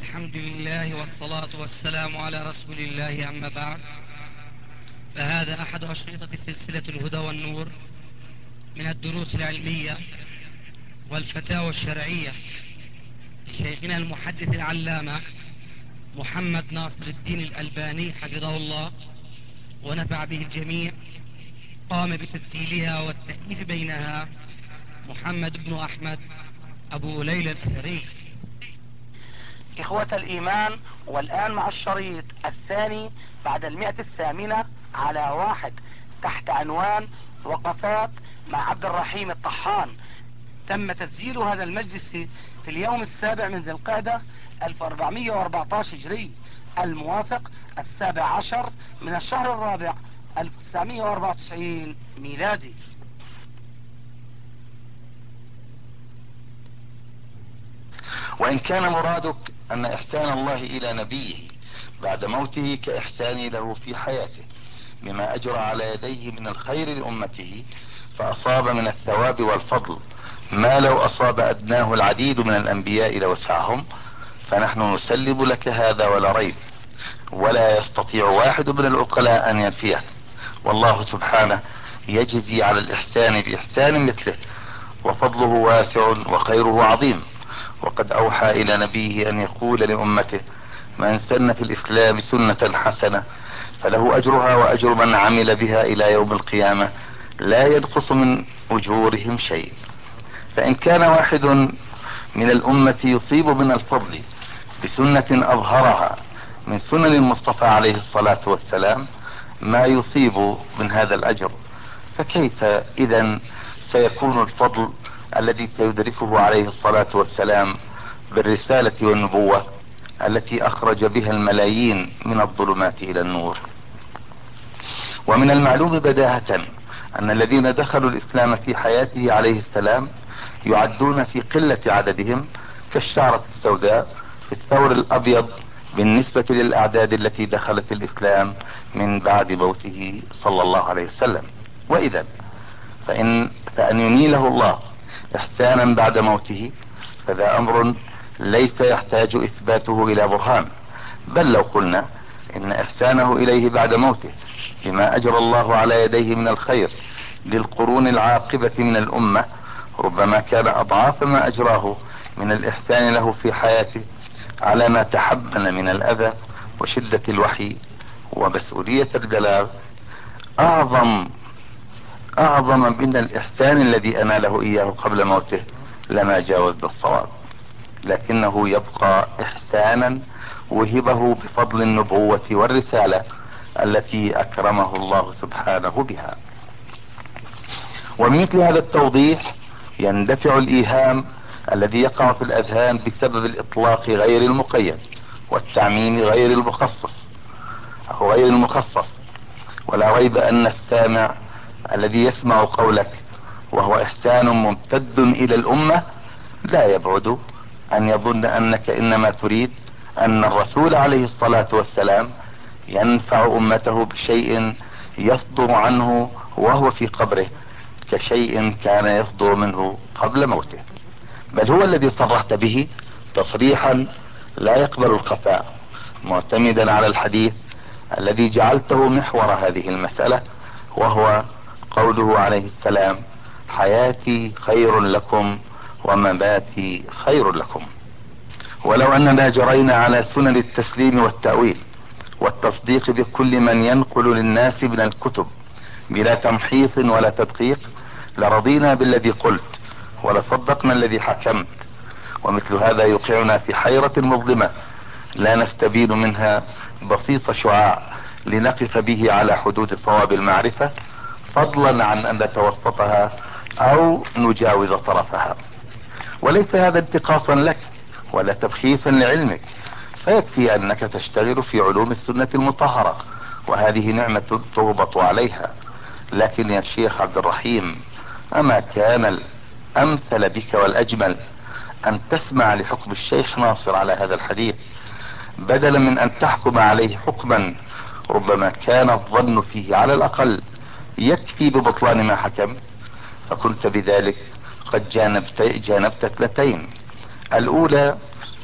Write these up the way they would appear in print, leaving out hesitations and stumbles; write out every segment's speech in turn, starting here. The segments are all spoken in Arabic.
الحمد لله والصلاة والسلام على رسول الله، أما بعد، فهذا أحد أشرطة سلسلة الهدى والنور من الدروس العلمية والفتاوى الشرعية لشيخنا المحدث العلامة محمد ناصر الدين الألباني حفظه الله ونفع به الجميع. قام بتسجيلها والتأليف بينها محمد بن أحمد أبو ليلى الأثري. إخوة الإيمان، والآن مع الشريط الثاني بعد 108 على 1 تحت عنوان وقفات مع عبد الرحيم الطحان. تم تسجيل هذا المجلس في اليوم 7 من ذي القعدة 1414 هجري، الموافق 17 من الشهر الرابع 1994 ميلادي. وإن كان مرادك أن إحسان الله إلى نبيه بعد موته كإحسانه له في حياته بما أجرى على يديه من الخير لأمته، فأصاب من الثواب والفضل ما لو أصاب أدناه العديد من الأنبياء لوسعهم، فنحن نسلم لك هذا ولا ريب، ولا يستطيع واحد من العقلاء أن ينفيه. والله سبحانه يجزي على الإحسان بإحسان مثله، وفضله واسع وخيره عظيم. وقد أوحى إلى نبيه أن يقول لأمته: من سن في الإسلام سنة حسنة فله أجرها وأجر من عمل بها إلى يوم القيامة لا ينقص من أجورهم شيء. فإن كان واحد من الأمة يصيب من الفضل بسنة أظهرها من سنن المصطفى عليه الصلاة والسلام ما يصيب من هذا الأجر، فكيف إذن سيكون الفضل الذي سيدركه عليه الصلاة والسلام بالرسالة والنبوة التي أخرج بها الملايين من الظلمات إلى النور؟ ومن المعلوم بداهة أن الذين دخلوا الإسلام في حياته عليه السلام يعدون في قلة عددهم كالشعرة السوداء في الثور الأبيض بالنسبة للأعداد التي دخلت الإسلام من بعد موته صلى الله عليه وسلم. وإذا فأن ينيله الله إحسانا بعد موته فذا أمر ليس يحتاج إثباته إلى برهان، بل لو قلنا إن إحسانه إليه بعد موته بما أجرى الله على يديه من الخير للقرون العاقبة من الأمة ربما كان أضعاف ما أجراه من الإحسان له في حياته على ما تحمل من الأذى وشدة الوحي ومسؤولية البلاغ أعظم من الإحسان الذي أناله إياه قبل موته لما جاوز الصواب، لكنه يبقى إحسانا وهبه بفضل النبوة والرسالة التي أكرمه الله سبحانه بها. ومثل هذا التوضيح يندفع الإيهام الذي يقع في الأذهان بسبب الإطلاق غير المقيد والتعميم غير المخصص أو غير المخصص. ولا ريب أن السامع الذي يسمع قولك وهو إحسان ممتد إلى الأمة لا يبعد أن يظن أنك إنما تريد أن الرسول عليه الصلاة والسلام ينفع أمته بشيء يصدر عنه وهو في قبره كشيء كان يصدر منه قبل موته، بل هو الذي صرحت به تصريحا لا يقبل الخفاء، معتمدا على الحديث الذي جعلته محور هذه المسألة، وهو قوله عليه السلام: حياتي خير لكم ومماتي خير لكم. ولو أننا جرينا على سنن التسليم والتأويل والتصديق بكل من ينقل للناس من الكتب بلا تمحيص ولا تدقيق لرضينا بالذي قلت ولصدقنا الذي حكمت، ومثل هذا يوقعنا في حيرة مظلمة لا نستبين منها بسيط شعاع لنقف به على حدود صواب المعرفة، فضلا عن أن نتوسطها أو نجاوز طرفها. وليس هذا انتقاصا لك ولا تبخيسا لعلمك، فيكفي أنك تشتغل في علوم السنة المطهرة وهذه نعمة تربط عليها. لكن يا شيخ عبد الرحيم، أما كان الأمثل بك والأجمل أن تسمع لحكم الشيخ ناصر على هذا الحديث بدلا من أن تحكم عليه حكما ربما كان الظن فيه على الأقل يكفي ببطلان ما حكم، فكنت بذلك قد جانبت اثنتين: الأولى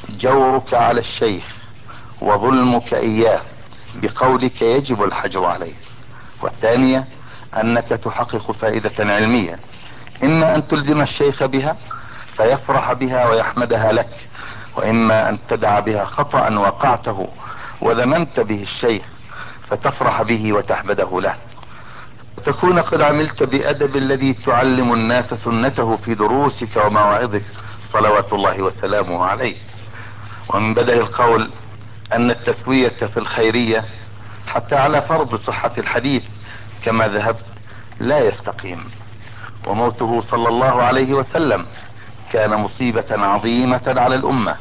جورك على الشيخ وظلمك اياه بقولك يجب الحجر عليه. والثانية انك تحقق فائدة علمية، اما ان تلزم الشيخ بها فيفرح بها ويحمدها لك، واما ان تدع بها خطأ وقعته وذممت به الشيخ فتفرح به وتحمده له، وتكون قد عملت بأدب الذي تعلم الناس سنته في دروسك ومواعظك صلوات الله وسلامه عليه. ومن بدء القول ان التسوية في الخيرية حتى على فرض صحة الحديث كما ذهبت لا يستقيم. وموته صلى الله عليه وسلم كان مصيبة عظيمة على الامة.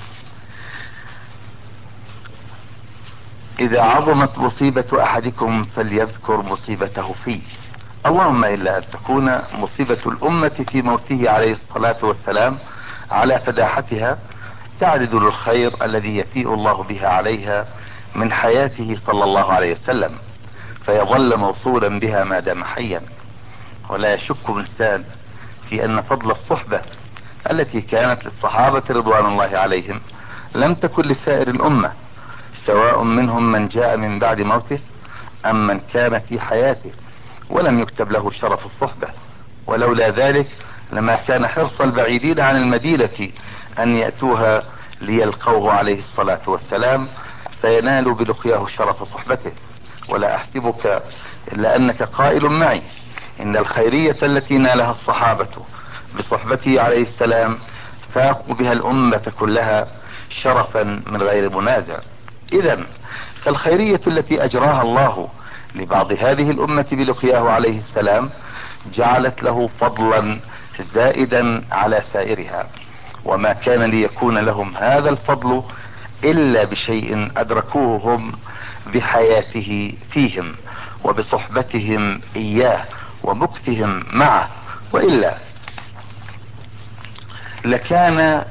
اذا عظمت مصيبة احدكم فليذكر مصيبته فيه، اللهم الا ان تكون مصيبة الامة في موته عليه الصلاة والسلام على فداحتها تعرض للخير الذي يفيء الله بها عليها من حياته صلى الله عليه وسلم، فيظل موصولا بها ما دام حيا. ولا يشك انسان في ان فضل الصحبة التي كانت للصحابة رضوان الله عليهم لم تكن لسائر الامة، سواء منهم من جاء من بعد موته ام من كان في حياته ولم يكتب له شرف الصحبة. ولولا ذلك لما كان حرص البعيدين عن المدينة ان يأتوها ليلقوه عليه الصلاة والسلام فينالوا بلقياه شرف صحبته. ولا احسبك الا انك قائل معي ان الخيرية التي نالها الصحابة بصحبته عليه السلام فاقوا بها الامة كلها شرفا من غير منازع. اذا فالخيرية التي اجراها الله لبعض هذه الامة بلقياه عليه السلام جعلت له فضلا زائدا على سائرها، وما كان ليكون لهم هذا الفضل الا بشيء ادركوه هم بحياته فيهم وبصحبتهم اياه ومكثهم معه، والا لكان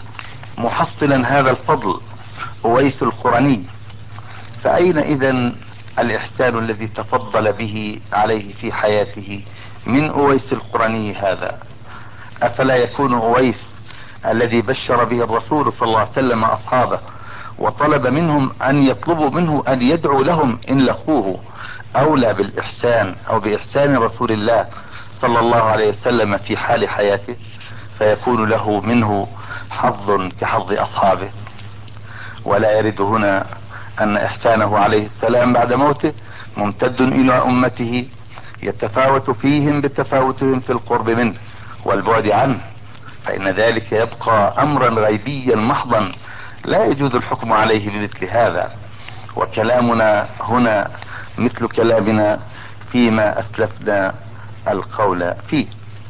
محصلا هذا الفضل اويس القرني. فاين اذا الاحسان الذي تفضل به عليه في حياته من اويس القرني هذا؟ افلا يكون اويس الذي بشر به الرسول صلى الله عليه وسلم اصحابه وطلب منهم ان يطلبوا منه ان يدعو لهم ان لقوه اولى بالاحسان او باحسان رسول الله صلى الله عليه وسلم في حال حياته، فيكون له منه حظ كحظ اصحابه؟ ولا يرد هنا ان احسانه عليه السلام بعد موته ممتد الى امته يتفاوت فيهم بتفاوتهم في القرب منه والبعد عنه، فان ذلك يبقى امرا غيبيا محضا لا يجوز الحكم عليه بمثل هذا. وكلامنا هنا مثل كلامنا فيما اسلفنا القول فيه.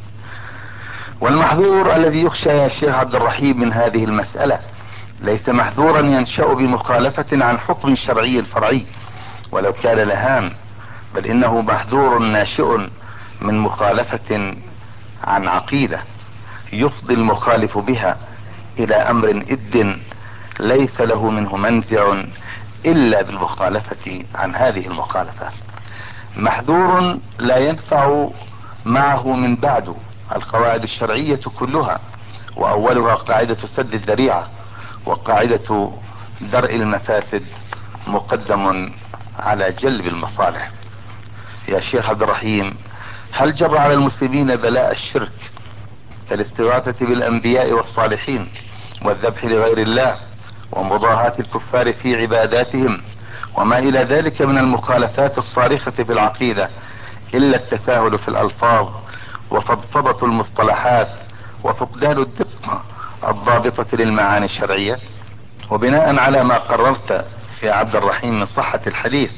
والمحذور الذي يخشى يا شيخ عبد الرحيم من هذه المسألة ليس محذورا ينشأ بمخالفة عن حكم شرعي فرعي ولو كان لهام، بل انه محذور ناشئ من مخالفة عن عقيدة يفضي المخالف بها الى امر إد ليس له منه منزع الا بالمخالفة عن هذه المخالفة. محذور لا ينفع معه من بعد القواعد الشرعية كلها، واولها قاعدة سد الذريعة وقاعدة درء المفاسد مقدم على جلب المصالح. يا شيخ عبد الرحيم، هل جرى على المسلمين بلاء الشرك كالاستغاثة بالانبياء والصالحين والذبح لغير الله ومضاهاة الكفار في عباداتهم وما الى ذلك من المخالفات الصارخة في العقيدة الا التساهل في الالفاظ وفضفضة المصطلحات وفقدان الدقة الضابطة للمعاني الشرعية؟ وبناء على ما قررت يا عبد الرحيم من صحة الحديث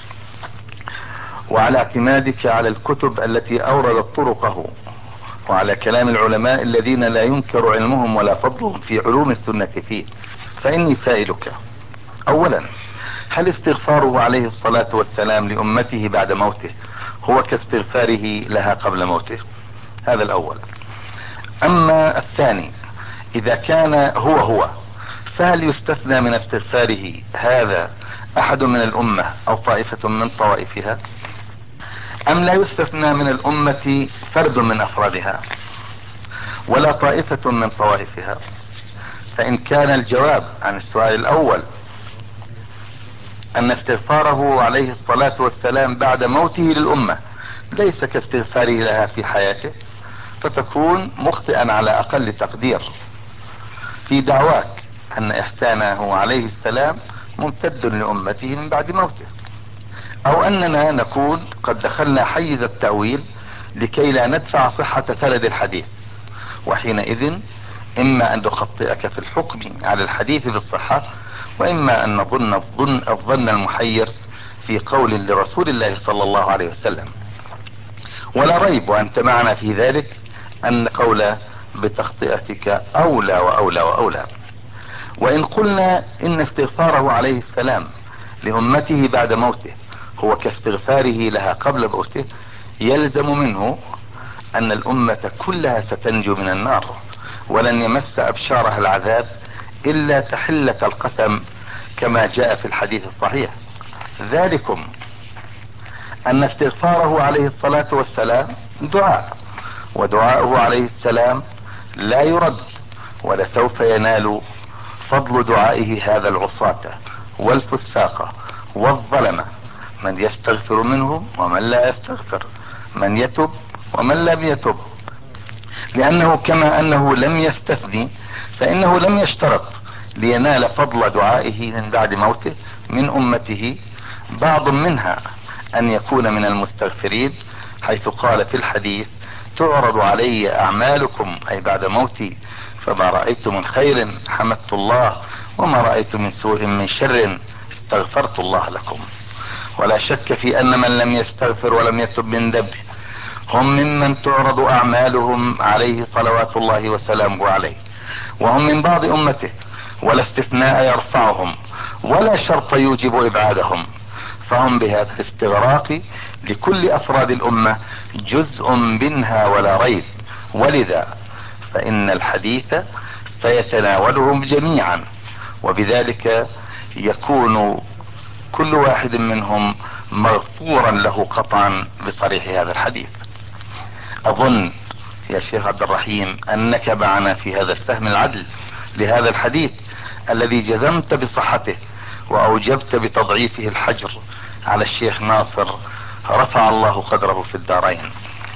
وعلى اعتمادك على الكتب التي اوردت طرقه وعلى كلام العلماء الذين لا ينكر علمهم ولا فضلهم في علوم السنة فيه، فاني سائلك اولا: هل استغفاره عليه الصلاة والسلام لامته بعد موته هو كاستغفاره لها قبل موته؟ هذا الاول. اما الثاني: اذا كان هو فهل يستثنى من استغفاره هذا احد من الامة او طائفة من طوائفها، ام لا يستثنى من الامة فرد من افرادها ولا طائفة من طوائفها؟ فإن كان الجواب عن السؤال الأول أن استغفاره عليه الصلاة والسلام بعد موته للأمة ليس كاستغفاره لها في حياته، فتكون مخطئا على أقل تقدير في دعواك أن إحسانه عليه السلام ممتد لأمته من بعد موته، أو أننا نكون قد دخلنا حيز التأويل لكي لا ندفع صحة سند الحديث، وحينئذ إما أن نخطئك في الحكم على الحديث بالصحة، وإما أن نظن الظن المحير في قول لرسول الله صلى الله عليه وسلم. ولا ريب وأنت معنا في ذلك أن قول بتخطئتك أولى وأولى وأولى. وإن قلنا إن استغفاره عليه السلام لأمته بعد موته هو كاستغفاره لها قبل موته، يلزم منه أن الأمة كلها ستنجو من النار ولن يمس أبشارها العذاب إلا تحلة القسم كما جاء في الحديث الصحيح. ذلكم أن استغفاره عليه الصلاة والسلام دعاء، ودعاؤه عليه السلام لا يرد، ولسوف ينال فضل دعائه هذا العصاة والفساق والظلمة، من يستغفر منهم ومن لا يستغفر، من يتب ومن لم يتب، لأنه كما أنه لم يستثني فإنه لم يشترط لينال فضل دعائه من بعد موته من أمته بعض منها أن يكون من المستغفرين، حيث قال في الحديث: تعرض علي أعمالكم أي بعد موتي، فما رأيت من خير حمدت الله، وما رأيت من سوء من شر استغفرت الله لكم. ولا شك في أن من لم يستغفر ولم يتب من ذنبه هم ممن تعرض أعمالهم عليه صلوات الله وسلامه عليه، وهم من بعض أمته، ولا استثناء يرفعهم ولا شرط يوجب إبعادهم، فهم بهذا الاستغراق لكل أفراد الأمة جزء منها ولا ريب. ولذا فإن الحديث سيتناولهم جميعا، وبذلك يكون كل واحد منهم مغفورا له قطعا بصريح هذا الحديث. أظن يا شيخ عبد الرحيم أنك معنا في هذا الفهم العدل لهذا الحديث الذي جزمت بصحته وأوجبت بتضعيفه الحجر على الشيخ ناصر رفع الله قدره في الدارين.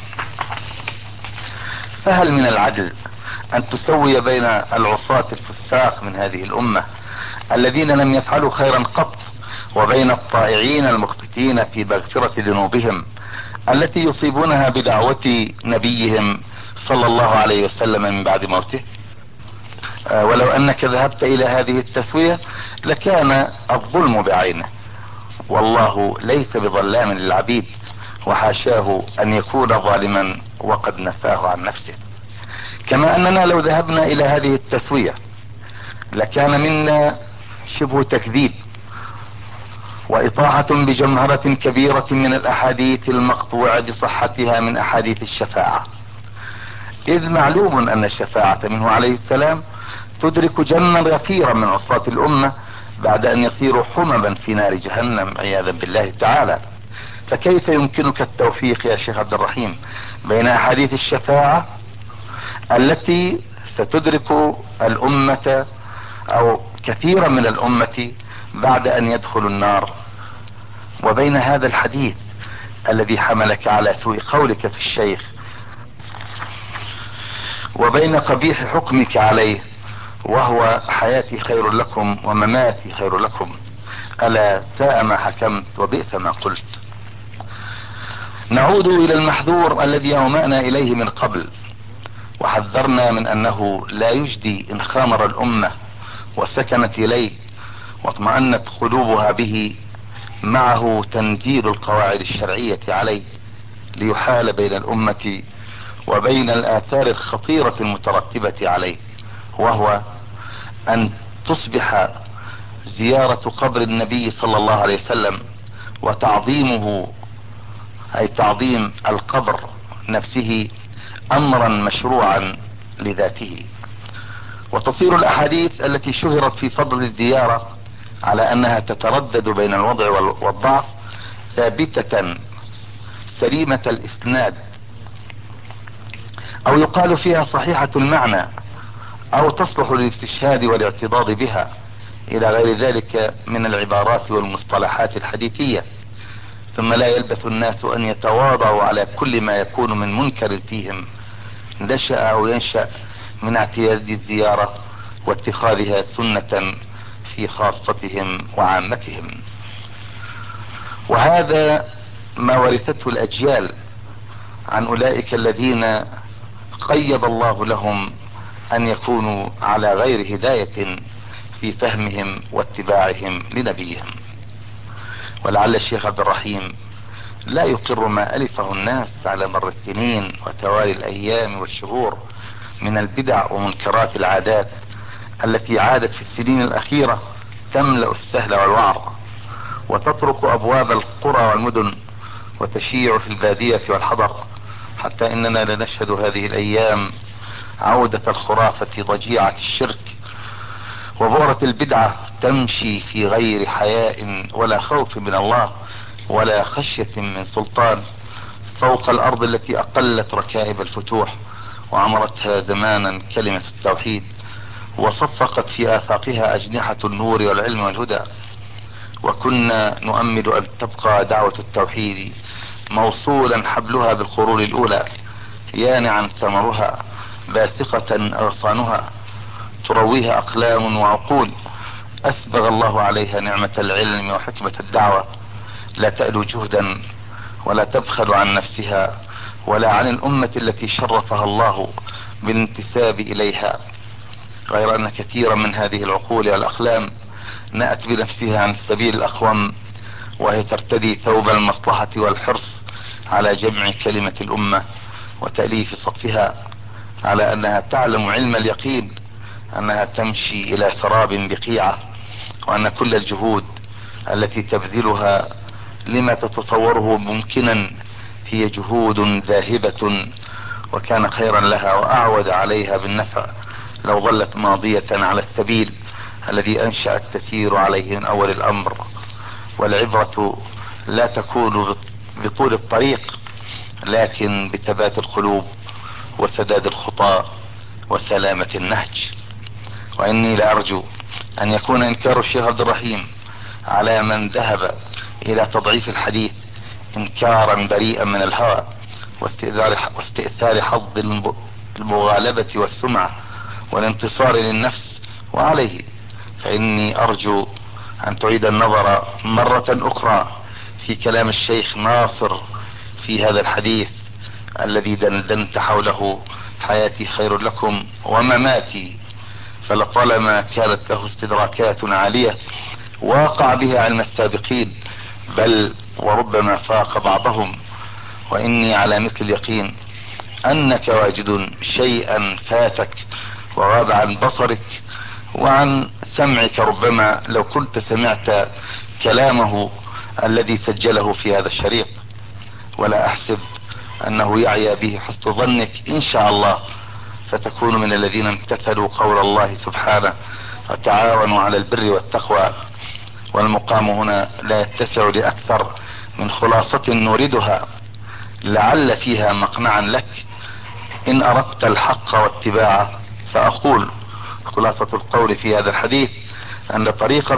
فهل من العدل أن تسوي بين العصاة الفساق من هذه الأمة الذين لم يفعلوا خيرا قط وبين الطائعين المخبتين في مغفرة ذنوبهم التي يصيبونها بدعوة نبيهم صلى الله عليه وسلم من بعد موته؟ ولو أنك ذهبت إلى هذه التسوية لكان الظلم بعينه، والله ليس بظلام للعبيد، وحاشاه أن يكون ظالما وقد نفاه عن نفسه. كما أننا لو ذهبنا إلى هذه التسوية لكان منا شبه تكذيب وإطاحة بجمهرة كبيرة من الأحاديث المقطوع بصحتها من أحاديث الشفاعة، إذ معلوم أن الشفاعة منه عليه السلام تدرك جما غفيرا من عصاة الأمة بعد أن يصيروا حمما في نار جهنم عياذا بالله تعالى. فكيف يمكنك التوفيق يا شيخ عبد الرحيم بين أحاديث الشفاعة التي ستدرك الأمة أو كثيرا من الأمة بعد أن يدخلوا النار، وبين هذا الحديث الذي حملك على سوء قولك في الشيخ، وبين قبيح حكمك عليه وهو حياتي خير لكم ومماتي خير لكم؟ ألا ساء ما حكمت وبئس ما قلت. نعود إلى المحذور الذي أومأنا إليه من قبل، وحذرنا من أنه لا يجدي إن خامر الأمة وسكنت إليه واطمأنت قلوبها به معه تنزيل القواعد الشرعية عليه ليحال بين الأمة وبين الآثار الخطيرة المترتبة عليه، وهو أن تصبح زيارة قبر النبي صلى الله عليه وسلم وتعظيمه أي تعظيم القبر نفسه أمرا مشروعا لذاته، وتصير الأحاديث التي شهرت في فضل الزيارة على أنها تتردد بين الوضع والضعف ثابتة سليمة الإسناد، أو يقال فيها صحيحة المعنى، او تصلح للاستشهاد والاعتضاض بها الى غير ذلك من العبارات والمصطلحات الحديثية. ثم لا يلبث الناس ان يتواضعوا على كل ما يكون من منكر فيهم نشأ او ينشأ من اعتياد الزيارة واتخاذها سنة في خاصتهم وعامتهم. وهذا ما ورثته الاجيال عن اولئك الذين قيض الله لهم ان يكونوا على غير هداية في فهمهم واتباعهم لنبيهم. ولعل الشيخ عبد الرحيم لا يقر ما الفه الناس على مر السنين وتوالي الايام والشهور من البدع ومنكرات العادات التي عادت في السنين الاخيرة تملأ السهل والوعر وتطرق ابواب القرى والمدن وتشيع في البادية والحضر، حتى اننا لنشهد هذه الايام عودة الخرافة ضجيعة الشرك وبؤرة البدعة تمشي في غير حياء ولا خوف من الله ولا خشية من سلطان فوق الارض التي اقلت ركائب الفتوح وعمرتها زمانا كلمة التوحيد وصفقت في افاقها اجنحة النور والعلم والهدى. وكنا نؤمل ان تبقى دعوة التوحيد موصولا حبلها بالقرون الاولى يانعا ثمرها باسقة اغصانها ترويها اقلام وعقول اسبغ الله عليها نعمة العلم وحكمة الدعوة، لا تألو جهدا ولا تبخل عن نفسها ولا عن الامة التي شرفها الله بالانتساب اليها، غير ان كثيرا من هذه العقول والاقلام نأت بنفسها عن السبيل الاقوم وهي ترتدي ثوب المصلحة والحرص على جمع كلمة الامة وتأليف صفها، على انها تعلم علم اليقين انها تمشي الى سراب بقيعة، وان كل الجهود التي تبذلها لما تتصوره ممكنا هي جهود ذاهبة، وكان خيرا لها واعود عليها بالنفع لو ظلت ماضية على السبيل الذي انشأت تسير عليه من اول الامر. والعبرة لا تكون بطول الطريق لكن بثبات القلوب وسداد الخطى وسلامة النهج. واني لارجو ان يكون انكار الشيخ عبد الرحيم على من ذهب الى تضعيف الحديث انكارا بريئا من الهوى واستئثار حظ المغالبة والسمعة والانتصار للنفس، وعليه فاني ارجو ان تعيد النظر مرة اخرى في كلام الشيخ ناصر في هذا الحديث الذي دندنت حوله حياتي خير لكم ومماتي، فلطالما كانت له استدراكات عالية واقع بها علم السابقين بل وربما فاق بعضهم. واني على مثل اليقين انك واجد شيئا فاتك وغاب عن بصرك وعن سمعك، ربما لو كنت سمعت كلامه الذي سجله في هذا الشريط، ولا احسب انه يعيا به حسن ظنك ان شاء الله، فتكون من الذين امتثلوا قول الله سبحانه وتعاونوا على البر والتقوى. والمقام هنا لا يتسع لأكثر من خلاصة نوردها لعل فيها مقنعا لك إن أردت الحق واتباعه. فأقول خلاصة القول في هذا الحديث أن طريق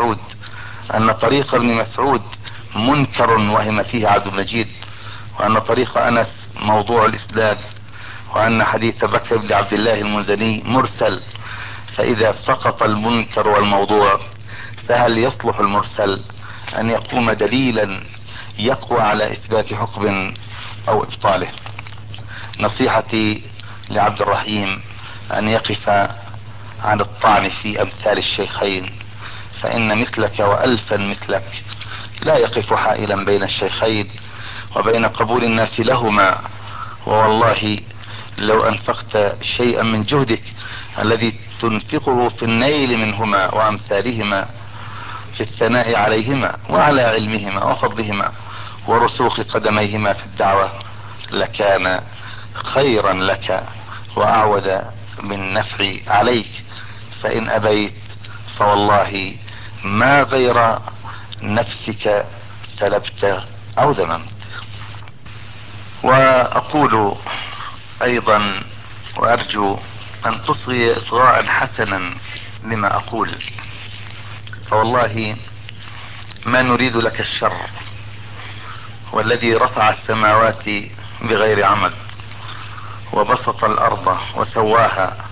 ابن مسعود منكر وهم فيه عبد المجيد، وأن طريق أنس موضوع الإسناد، وأن حديث بكر بن عبد الله المنزلي مرسل. فإذا سقط المنكر والموضوع فهل يصلح المرسل أن يقوم دليلا يقوى على إثبات حكم أو إبطاله؟ نصيحتي لعبد الرحيم أن يقف عن الطعن في أمثال الشيخين، فإن مثلك وألفا مثلك لا يقف حائلا بين الشيخين وبين قبول الناس لهما. ووالله لو أنفقت شيئا من جهدك الذي تنفقه في النيل منهما وأمثالهما في الثناء عليهما وعلى علمهما وفضلهما ورسوخ قدميهما في الدعوة لكان خيرا لك وأعود من نفع عليك، فإن أبيت فوالله ما غير نفسك ثلبت أو ذممت. وأقول أيضا وأرجو ان تصغي اصغاء حسنا لما اقول، فوالله ما نريد لك الشر، والذي رفع السماوات بغير عمد وبسط الارض وسواها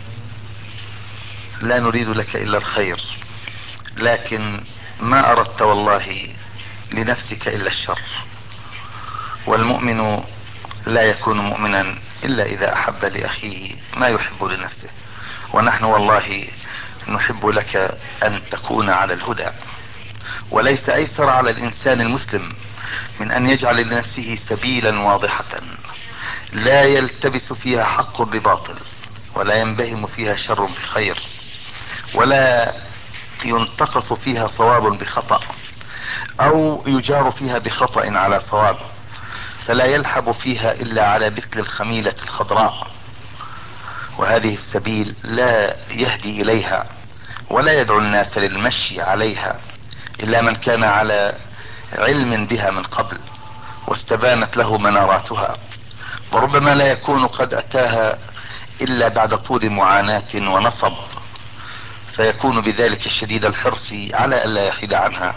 لا نريد لك الا الخير، لكن ما اردت والله لنفسك الا الشر، والمؤمن لا يكون مؤمنا الا اذا احب لاخيه ما يحب لنفسه، ونحن والله نحب لك ان تكون على الهدى. وليس ايسر على الانسان المسلم من ان يجعل لنفسه سبيلا واضحة لا يلتبس فيها حق بباطل، ولا ينبهم فيها شر بخير، ولا ينتقص فيها صواب بخطأ، او يجار فيها بخطأ على صواب، فلا يلحب فيها الا على مثل الخميلة الخضراء. وهذه السبيل لا يهدي اليها ولا يدعو الناس للمشي عليها الا من كان على علم بها من قبل واستبانت له مناراتها، وربما لا يكون قد اتاها الا بعد طول معاناة ونصب، فيكون بذلك شديد الحرص على الا يحيد عنها.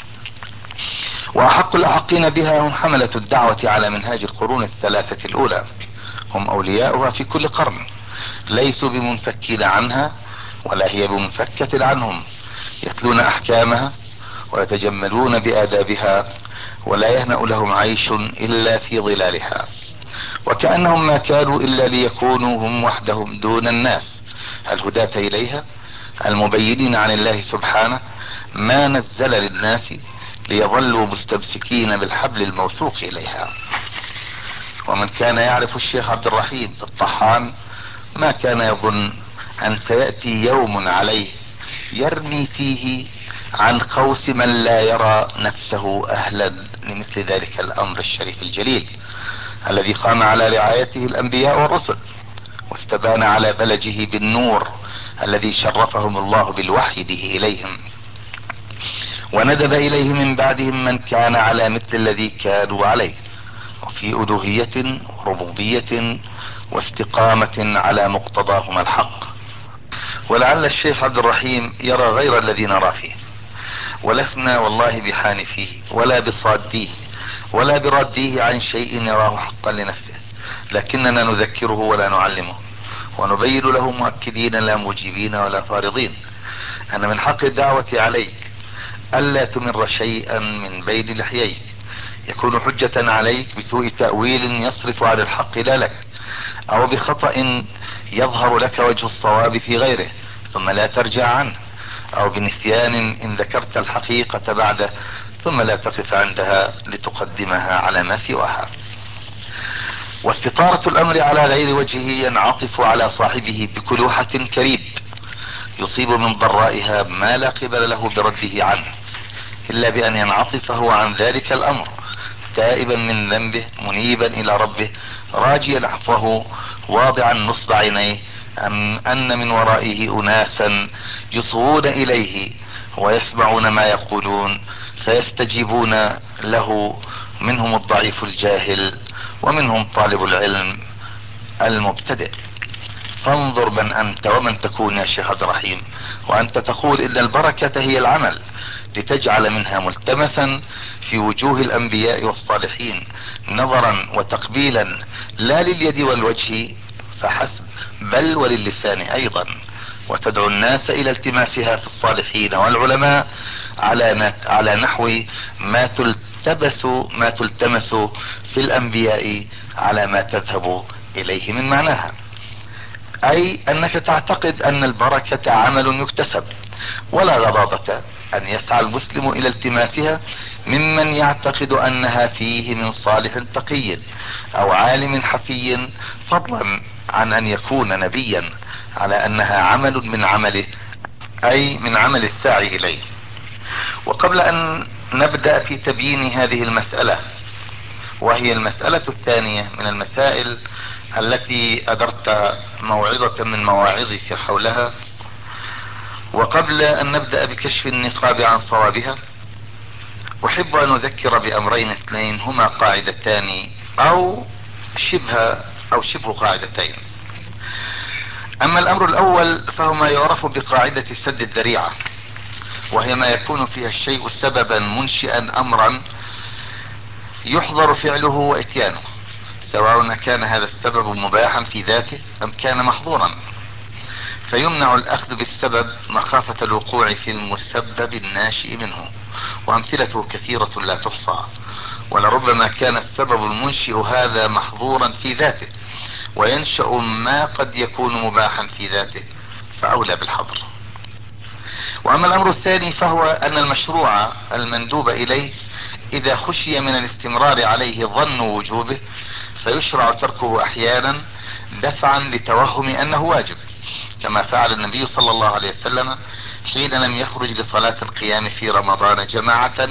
واحق الاحقين بها هم حملة الدعوة على منهاج القرون الثلاثة الاولى، هم اولياؤها في كل قرن، ليسوا بمنفكين عنها ولا هي بمنفكة عنهم، يتلون احكامها ويتجملون بادابها، ولا يهنأ لهم عيش الا في ظلالها، وكأنهم ما كانوا الا ليكونوا هم وحدهم دون الناس الهداة اليها، المبينين عن الله سبحانه ما نزل للناس ليظلوا مستمسكين بالحبل الموثوق اليها. ومن كان يعرف الشيخ عبد الرحيم الطحان ما كان يظن ان سيأتي يوم عليه يرمي فيه عن قوس من لا يرى نفسه اهلا لمثل ذلك الامر الشريف الجليل، الذي قام على رعايته الانبياء والرسل، واستبان على بلجه بالنور الذي شرفهم الله بالوحي به اليهم، وندب اليه من بعدهم من كان على مثل الذي كانوا عليه، وفي الوهية وربوبية واستقامة على مقتضاهما الحق. ولعل الشيخ عبد الرحيم يرى غير الذي نرى فيه، ولسنا والله بحانفيه ولا بصاديه ولا براديه عن شيء يراه حقا لنفسه، لكننا نذكره ولا نعلمه، ونبين له مؤكدين لا مجيبين ولا فارضين ان من حق الدعوة عليك الا تمر شيئا من بين لحييك يكون حجة عليك بسوء تأويل يصرف عن الحق لا لك، او بخطأ يظهر لك وجه الصواب في غيره ثم لا ترجع عنه، او بنسيان ان ذكرت الحقيقة بعده ثم لا تقف عندها لتقدمها على ما سواها. واستطارة الامر على غير وجهه ينعطف على صاحبه بكلوحة كريب يصيب من ضرائها ما لا قبل له برده عنه، الا بان ينعطف هو عن ذلك الامر تائبا من ذنبه منيبا الى ربه راجيا عفوه واضعا نصب عينيه ان من ورائه اناسا يصغون اليه ويسمعون ما يقولون فيستجيبون له، منهم الضعيف الجاهل ومنهم طالب العلم المبتدئ. فانظر من انت ومن تكون يا شيخ عبد الرحيم، وانت تقول ان البركة هي العمل لتجعل منها ملتمسا في وجوه الانبياء والصالحين نظرا وتقبيلا لا لليد والوجه فحسب بل وللسان ايضا، وتدعو الناس الى التماسها في الصالحين والعلماء على نحو ما تلتمس في الانبياء على ما تذهب اليه من معناها، اي انك تعتقد ان البركة عمل يكتسب، ولا غضاضة ان يسعى المسلم الى التماسها ممن يعتقد انها فيه من صالح تقي او عالم حفي، فضلا عن ان يكون نبيا، على انها عمل من عمله اي من عمل الساعي اليه. وقبل ان نبدأ في تبيين هذه المسألة، وهي المسألة الثانية من المسائل التي أدرت موعظة من مواعظك حولها، وقبل ان نبدأ بكشف النقاب عن صوابها، احب ان اذكر بامرين اثنين هما قاعدتان او شبه قاعدتين. اما الامر الاول فهو ما يعرف بقاعدة سد الذريعة، وهي ما يكون فيها الشيء سببا منشئا امرا يحظر فعله واتيانه، سواء كان هذا السبب مباحا في ذاته ام كان محظورا، فيمنع الاخذ بالسبب مخافة الوقوع في المسبب الناشئ منه. وامثلته كثيرة لا تحصى، ولربما كان السبب المنشئ هذا محظورا في ذاته وينشأ ما قد يكون مباحا في ذاته، فاولى بالحظر. واما الامر الثاني فهو ان المشروع المندوب اليه اذا خشي من الاستمرار عليه ظن وجوبه فيشرع تركه احيانا دفعا لتوهم انه واجب، كما فعل النبي صلى الله عليه وسلم حين لم يخرج لصلاة القيام في رمضان جماعة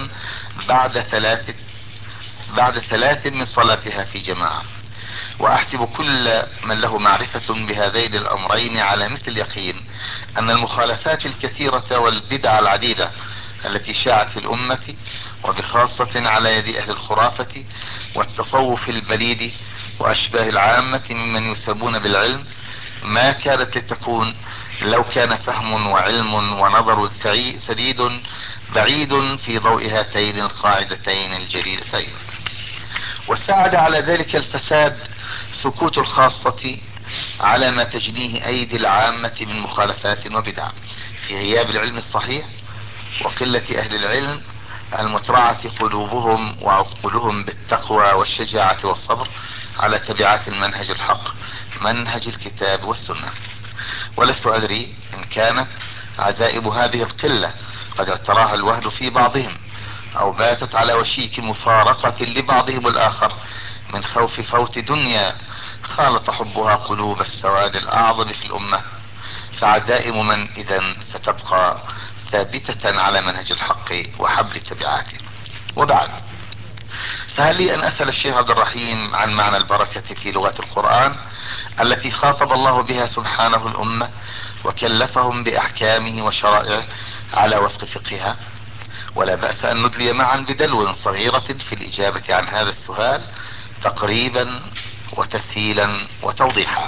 بعد ثلاث من صلاتها في جماعة. واحسب كل من له معرفة بهذين الامرين على مثل اليقين ان المخالفات الكثيرة والبدع العديدة التي شاعت في الامة، وبخاصة على يد اهل الخرافة والتصوف البليد واشباه العامة ممن يسمون بالعلم، ما كانت لتكون لو كان فهم وعلم ونظر سديد بعيد في ضوء هاتين القاعدتين الجليلتين. وساعد على ذلك الفساد سكوت الخاصة على ما تجنيه ايدي العامة من مخالفات وبدع في غياب العلم الصحيح وقلة اهل العلم المترعة قلوبهم وعقولهم بالتقوى والشجاعة والصبر على تبعات المنهج الحق، منهج الكتاب والسنة. ولست ادري ان كانت عزائم هذه القلة قد اعتراها الوهن في بعضهم او باتت على وشيك مفارقة لبعضهم الاخر من خوف فوت دنيا خالط حبها قلوب السواد الاعظم في الامة، فعزائم من اذا ستبقى ثابتة على منهج الحق وحبل تبعاته. وبعد، فهل لي ان اسأل الشيخ عبد الرحيم عن معنى البركة في لغة القرآن التي خاطب الله بها سبحانه الامة وكلفهم باحكامه وشرائعه على وفق فقهها؟ ولا بأس ان ندلي معا بدلو صغيرة في الاجابة عن هذا السؤال تقريبا وتسهيلا وتوضيحا.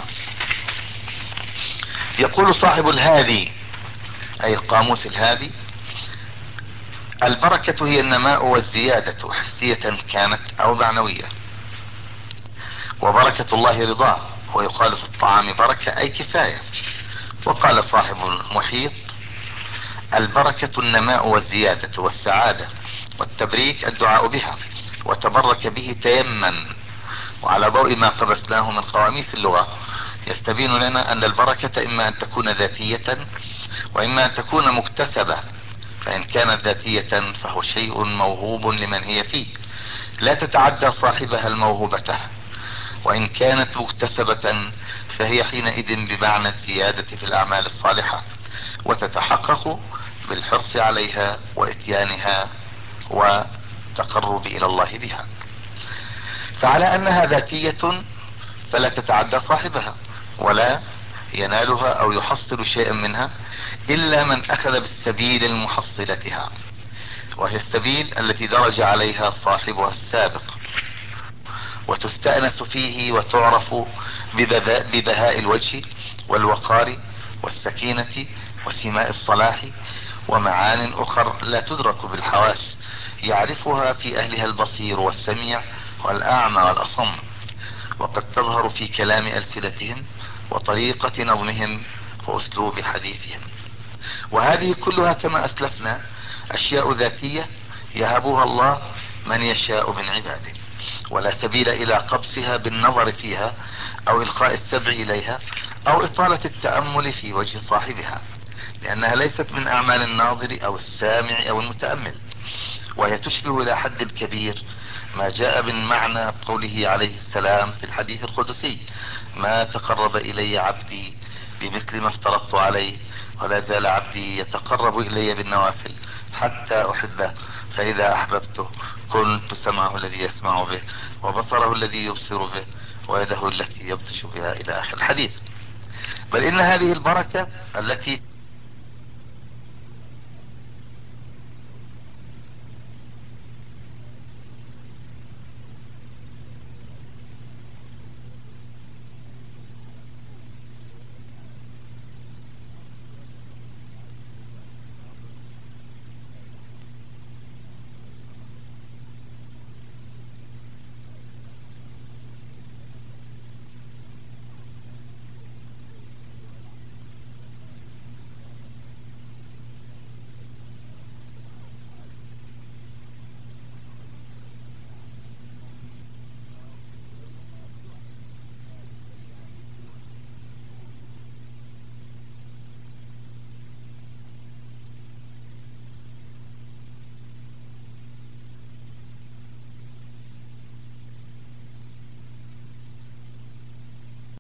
يقول صاحب الهادي اي القاموس الهادي: البركة هي النماء والزيادة حسية كانت او معنوية، وبركة الله رضاه، ويقال في الطعام بركة اي كفاية. وقال صاحب المحيط: البركة النماء والزيادة والسعادة، والتبريك الدعاء بها، وتبرك به تيمن. وعلى ضوء ما قبسناه من قواميس اللغة يستبين لنا ان البركة اما ان تكون ذاتية واما ان تكون مكتسبة، فان كانت ذاتية فهو شيء موهوب لمن هي فيه لا تتعدى صاحبها الموهوبة، وان كانت مكتسبة فهي حينئذ بمعنى الزيادة في الاعمال الصالحة، وتتحقق بالحرص عليها واتيانها وتقرب الى الله بها. فعلى انها ذاتية فلا تتعدى صاحبها ولا ينالها او يحصل شيئا منها الا من اخذ بالسبيل المحصلتها، وهي السبيل التي درج عليها صاحبها السابق، وتستأنس فيه وتعرف ببهاء الوجه والوقار والسكينة وسماء الصلاح ومعان اخر لا تدرك بالحواس، يعرفها في اهلها البصير والسميع والاعمى والاصم، وقد تظهر في كلام ألسنتهم وطريقة نظمهم واسلوب حديثهم. وهذه كلها كما اسلفنا اشياء ذاتية يهبها الله من يشاء من عباده، ولا سبيل الى قبسها بالنظر فيها او القاء السبع اليها او اطالة التأمل في وجه صاحبها، لانها ليست من اعمال الناظر او السامع او المتأمل، وهي تشبه الى حد كبير ما جاء من معنى قوله عليه السلام في الحديث القدسي: ما تقرب الي عبدي بمثل ما افترضت عليه، ولا زال عبدي يتقرب الي بالنوافل حتى احبه، فاذا احببته كنت سمعه الذي يسمع به، وبصره الذي يبصر به، ويده التي يبطش بها، الى اخر الحديث. بل ان هذه البركة التي